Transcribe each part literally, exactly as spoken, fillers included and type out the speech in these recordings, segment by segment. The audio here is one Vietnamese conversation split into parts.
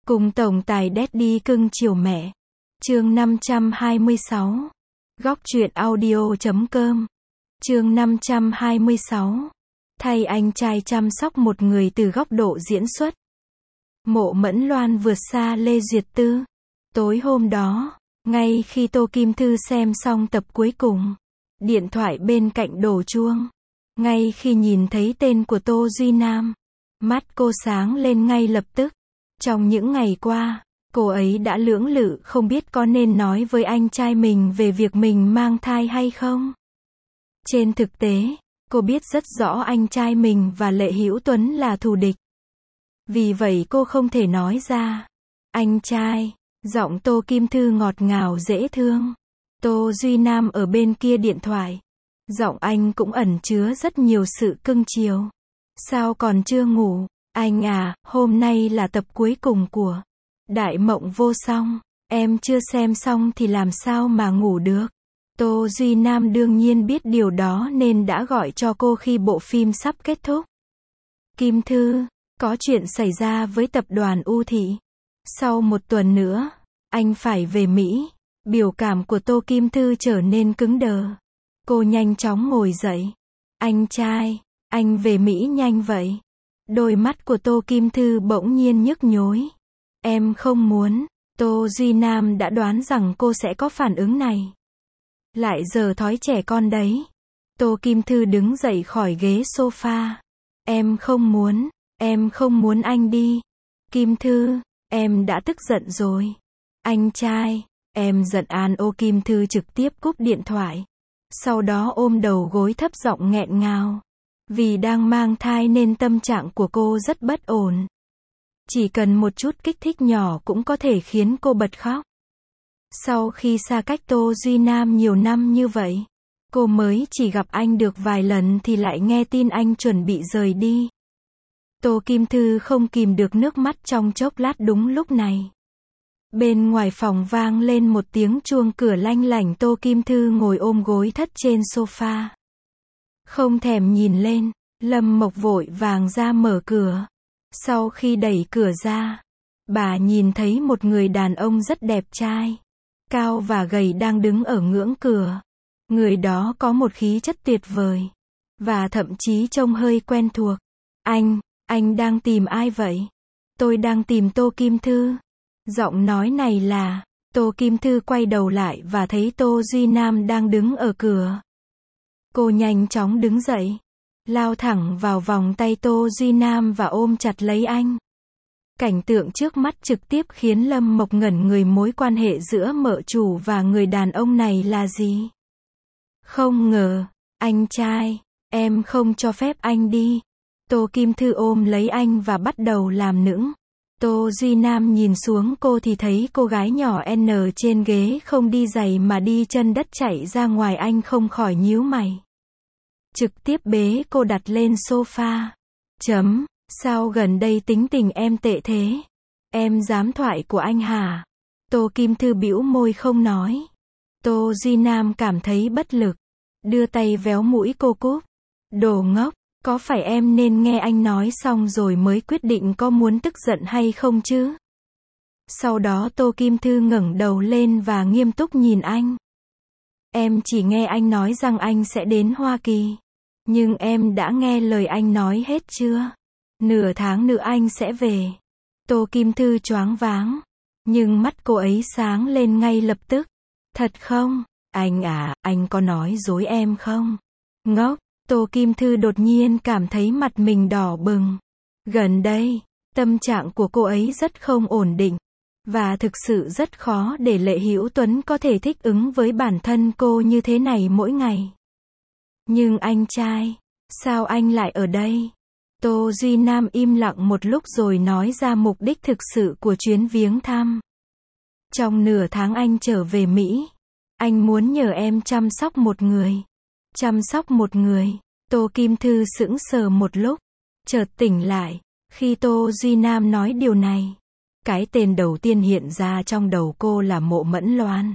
Cùng tổng tài Daddy cưng chiều mẹ. Chương năm trăm hai mươi sáu. Góc truyện audio chấm com. Chương năm trăm hai mươi sáu. Thay anh trai chăm sóc một người từ góc độ diễn xuất. Mộ Mẫn Loan vượt xa Lê Duyệt Tư. Tối hôm đó, ngay khi Tô Kim Thư xem xong tập cuối cùng, điện thoại bên cạnh đổ chuông. Ngay khi nhìn thấy tên của Tô Duy Nam, mắt cô sáng lên ngay lập tức. Trong những ngày qua, cô ấy đã lưỡng lự không biết có nên nói với anh trai mình về việc mình mang thai hay không. Trên thực tế, cô biết rất rõ anh trai mình và Lệ Hữu Tuấn là thù địch. Vì vậy cô không thể nói ra. Anh trai, giọng Tô Kim Thư ngọt ngào dễ thương. Tô Duy Nam ở bên kia điện thoại. Giọng anh cũng ẩn chứa rất nhiều sự cưng chiều. Sao còn chưa ngủ? Anh à, hôm nay là tập cuối cùng của Đại Mộng Vô Song. Em chưa xem xong thì làm sao mà ngủ được. Tô Duy Nam đương nhiên biết điều đó nên đã gọi cho cô khi bộ phim sắp kết thúc. Kim Thư, có chuyện xảy ra với tập đoàn U Thị. Sau một tuần nữa, anh phải về Mỹ. Biểu cảm của Tô Kim Thư trở nên cứng đờ. Cô nhanh chóng ngồi dậy. Anh trai, anh về Mỹ nhanh vậy. Đôi mắt của Tô Kim Thư bỗng nhiên nhức nhối. Em không muốn. Tô Duy Nam đã đoán rằng cô sẽ có phản ứng này. Lại giờ thói trẻ con đấy. Tô Kim Thư đứng dậy khỏi ghế sofa. Em không muốn. Em không muốn anh đi. Kim Thư, em đã tức giận rồi. Anh trai, em giận an ô. Kim Thư trực tiếp cúp điện thoại. Sau đó ôm đầu gối thấp giọng nghẹn ngào. Vì đang mang thai nên tâm trạng của cô rất bất ổn. Chỉ cần một chút kích thích nhỏ cũng có thể khiến cô bật khóc. Sau khi xa cách Tô Duy Nam nhiều năm như vậy, cô mới chỉ gặp anh được vài lần thì lại nghe tin anh chuẩn bị rời đi. Tô Kim Thư không kìm được nước mắt trong chốc lát. Đúng lúc này, bên ngoài phòng vang lên một tiếng chuông cửa lanh lảnh. Tô Kim Thư ngồi ôm gối thất trên sofa. Không thèm nhìn lên, Lâm Mộc vội vàng ra mở cửa. Sau khi đẩy cửa ra, bà nhìn thấy một người đàn ông rất đẹp trai, cao và gầy đang đứng ở ngưỡng cửa. Người đó có một khí chất tuyệt vời, và thậm chí trông hơi quen thuộc. Anh, anh đang tìm ai vậy? Tôi đang tìm Tô Kim Thư. Giọng nói này là, Tô Kim Thư quay đầu lại và thấy Tô Duy Nam đang đứng ở cửa. Cô nhanh chóng đứng dậy, lao thẳng vào vòng tay Tô Duy Nam và ôm chặt lấy anh. Cảnh tượng trước mắt trực tiếp khiến Lâm Mộc ngẩn người. Mối quan hệ giữa mợ chủ và người đàn ông này là gì? Không ngờ, anh trai, em không cho phép anh đi. Tô Kim Thư ôm lấy anh và bắt đầu làm nũng. Tô Duy Nam nhìn xuống cô thì thấy cô gái nhỏ N trên ghế không đi giày mà đi chân đất chạy ra ngoài. Anh không khỏi nhíu mày. Trực tiếp bế cô đặt lên sofa. Chấm, sao gần đây tính tình em tệ thế? Em dám thoại của anh hả? Tô Kim Thư bĩu môi không nói. Tô Duy Nam cảm thấy bất lực. Đưa tay véo mũi cô cúp. Đồ ngốc, có phải em nên nghe anh nói xong rồi mới quyết định có muốn tức giận hay không chứ? Sau đó Tô Kim Thư ngẩng đầu lên và nghiêm túc nhìn anh. Em chỉ nghe anh nói rằng anh sẽ đến Hoa Kỳ. Nhưng em đã nghe lời anh nói hết chưa? Nửa tháng nữa anh sẽ về. Tô Kim Thư choáng váng. Nhưng mắt cô ấy sáng lên ngay lập tức. Thật không? Anh à, anh có nói dối em không? Ngốc. Tô Kim Thư đột nhiên cảm thấy mặt mình đỏ bừng. Gần đây, tâm trạng của cô ấy rất không ổn định. Và thực sự rất khó để Lệ Hữu Tuấn có thể thích ứng với bản thân cô như thế này mỗi ngày. Nhưng anh trai, sao anh lại ở đây? Tô Duy Nam im lặng một lúc rồi nói ra mục đích thực sự của chuyến viếng thăm. Trong nửa tháng anh trở về Mỹ, anh muốn nhờ em chăm sóc một người. Chăm sóc một người. Tô Kim Thư sững sờ một lúc, chợt tỉnh lại, khi Tô Duy Nam nói điều này. Cái tên đầu tiên hiện ra trong đầu cô là Mộ Mẫn Loan.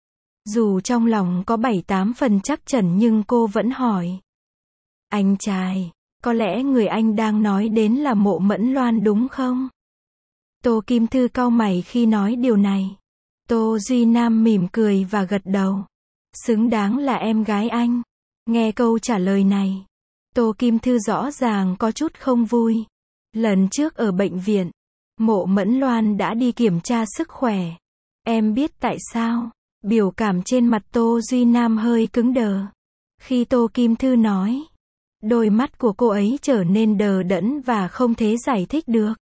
Dù trong lòng có bảy tám phần chắc chắn nhưng cô vẫn hỏi. Anh trai, có lẽ người anh đang nói đến là Mộ Mẫn Loan đúng không? Tô Kim Thư cau mày khi nói điều này. Tô Duy Nam mỉm cười và gật đầu. Xứng đáng là em gái anh. Nghe câu trả lời này, Tô Kim Thư rõ ràng có chút không vui. Lần trước ở bệnh viện, Mộ Mẫn Loan đã đi kiểm tra sức khỏe. Em biết tại sao? Biểu cảm trên mặt Tô Duy Nam hơi cứng đờ. Khi Tô Kim Thư nói, đôi mắt của cô ấy trở nên đờ đẫn và không thể giải thích được.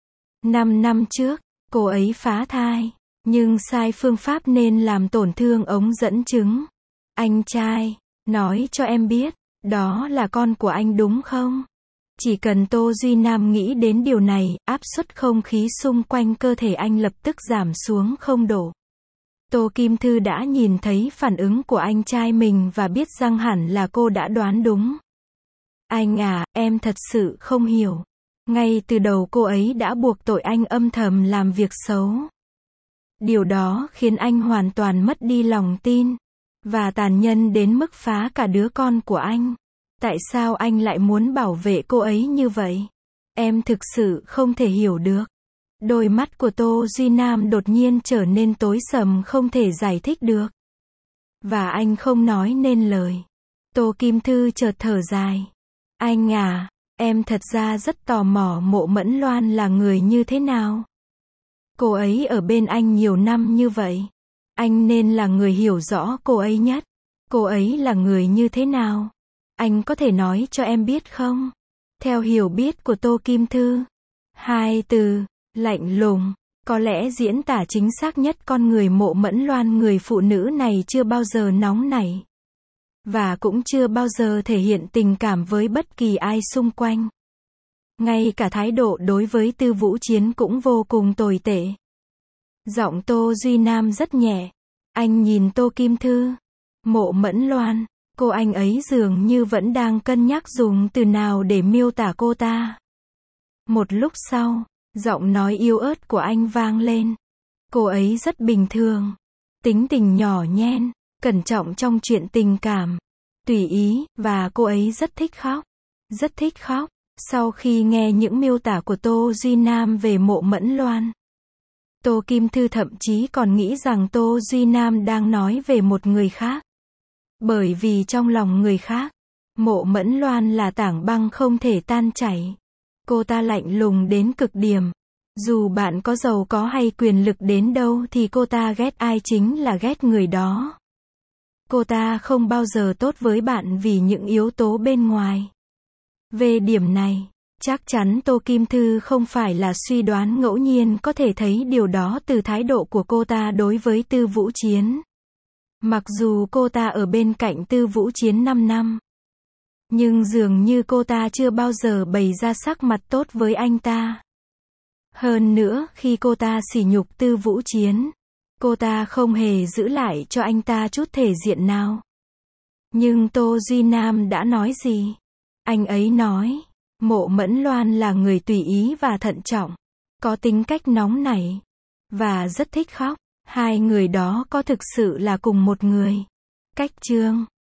Năm năm trước, cô ấy phá thai, nhưng sai phương pháp nên làm tổn thương ống dẫn trứng. Anh trai, nói cho em biết, đó là con của anh đúng không? Chỉ cần Tô Duy Nam nghĩ đến điều này, áp suất không khí xung quanh cơ thể anh lập tức giảm xuống không độ. Tô Kim Thư đã nhìn thấy phản ứng của anh trai mình và biết rằng hẳn là cô đã đoán đúng. Anh à, em thật sự không hiểu. Ngay từ đầu cô ấy đã buộc tội anh âm thầm làm việc xấu. Điều đó khiến anh hoàn toàn mất đi lòng tin. Và tàn nhẫn đến mức phá cả đứa con của anh. Tại sao anh lại muốn bảo vệ cô ấy như vậy? Em thực sự không thể hiểu được. Đôi mắt của Tô Duy Nam đột nhiên trở nên tối sầm không thể giải thích được. Và anh không nói nên lời. Tô Kim Thư chợt thở dài. Anh à, em thật ra rất tò mò Mộ Mẫn Loan là người như thế nào. Cô ấy ở bên anh nhiều năm như vậy. Anh nên là người hiểu rõ cô ấy nhất. Cô ấy là người như thế nào? Anh có thể nói cho em biết không? Theo hiểu biết của Tô Kim Thư, hai từ, lạnh lùng, có lẽ diễn tả chính xác nhất con người Mộ Mẫn Loan. Người phụ nữ này chưa bao giờ nóng nảy. Và cũng chưa bao giờ thể hiện tình cảm với bất kỳ ai xung quanh. Ngay cả thái độ đối với Tư Vũ Chiến cũng vô cùng tồi tệ. Giọng Tô Duy Nam rất nhẹ. Anh nhìn Tô Kim Thư. Mộ Mẫn Loan, cô anh ấy dường như vẫn đang cân nhắc dùng từ nào để miêu tả cô ta. Một lúc sau, giọng nói yếu ớt của anh vang lên. Cô ấy rất bình thường. Tính tình nhỏ nhen, cẩn trọng trong chuyện tình cảm. Tùy ý, và cô ấy rất thích khóc. Rất thích khóc. Sau khi nghe những miêu tả của Tô Duy Nam về Mộ Mẫn Loan, Tô Kim Thư thậm chí còn nghĩ rằng Tô Duy Nam đang nói về một người khác. Bởi vì trong lòng người khác, Mộ Mẫn Loan là tảng băng không thể tan chảy. Cô ta lạnh lùng đến cực điểm. Dù bạn có giàu có hay quyền lực đến đâu thì cô ta ghét ai chính là ghét người đó. Cô ta không bao giờ tốt với bạn vì những yếu tố bên ngoài. Về điểm này, chắc chắn Tô Kim Thư không phải là suy đoán ngẫu nhiên, có thể thấy điều đó từ thái độ của cô ta đối với Tư Vũ Chiến. Mặc dù cô ta ở bên cạnh Tư Vũ Chiến năm năm, nhưng dường như cô ta chưa bao giờ bày ra sắc mặt tốt với anh ta. Hơn nữa, khi cô ta sỉ nhục Tư Vũ Chiến, cô ta không hề giữ lại cho anh ta chút thể diện nào. Nhưng Tô Duy Nam đã nói gì? Anh ấy nói, Mộ Mẫn Loan là người tùy ý và thận trọng, có tính cách nóng nảy, và rất thích khóc. Hai người đó có thực sự là cùng một người? Cách chương